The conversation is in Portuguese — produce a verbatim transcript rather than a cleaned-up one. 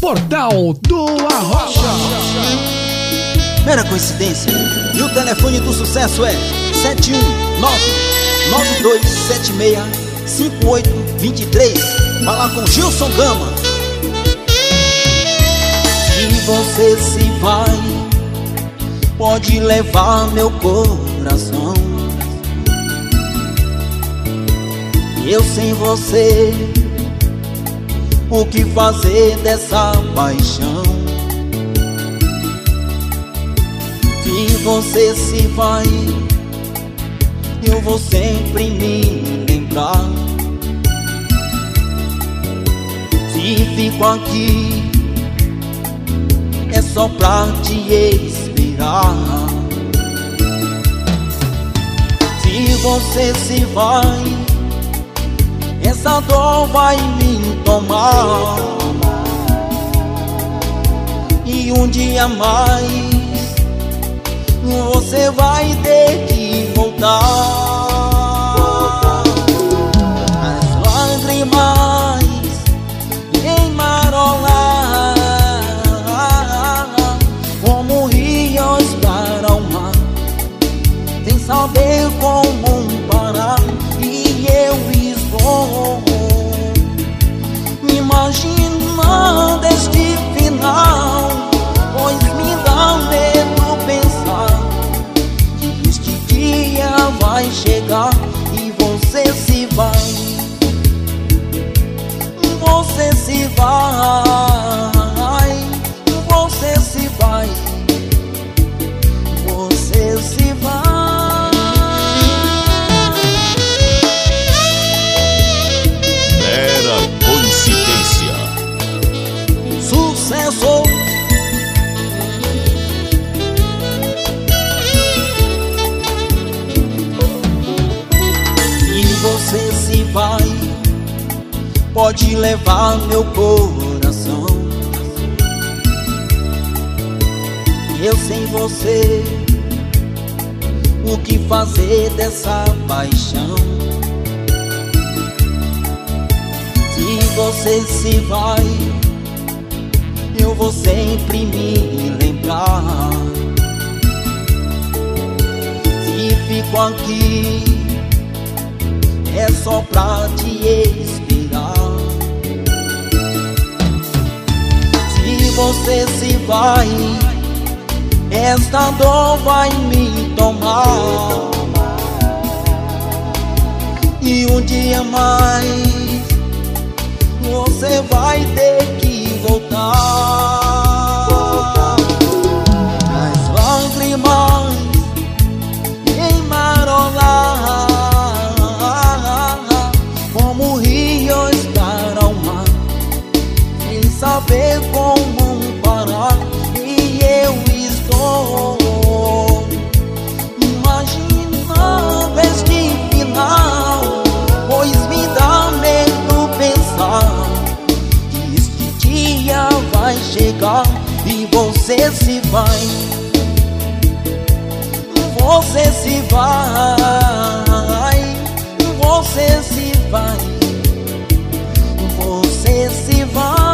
Portal do Arrocha. Mera coincidência. E o telefone do sucesso é sete um nove, nove dois sete seis, cinco oito dois três. Fala com Gilson Gama. Se você se vai, pode levar meu coração. Eu sem você, o que fazer dessa paixão? Se você se vai, eu vou sempre me lembrar. Se fico aqui, é só pra te esperar. Se você se vai, essa dor vai me tomar. E um dia mais você vai ter que voltar. As lágrimas emarolar como rios para o mar, sem saber como parar. E eu estou imaginando este final, pois me dá medo pensar que este dia vai chegar e você se vai. Você se vai, você se vai, você se vai. Mera coincidência. Sucesso. E você se vai, pode levar meu coração. Eu sem você, o que fazer dessa paixão? Se você se vai, eu vou sempre me lembrar. Se fico aqui, é só pra te esperar. Se você se vai, esta dor vai me tomar. E um dia mais você vai ter que voltar. As lágrimas emarolar como rios para o mar, sem saber como parar. E eu estou imaginando este final, pois me dá medo pensar que este dia vai chegar e você se vai. Você se vai, você se vai, você se vai.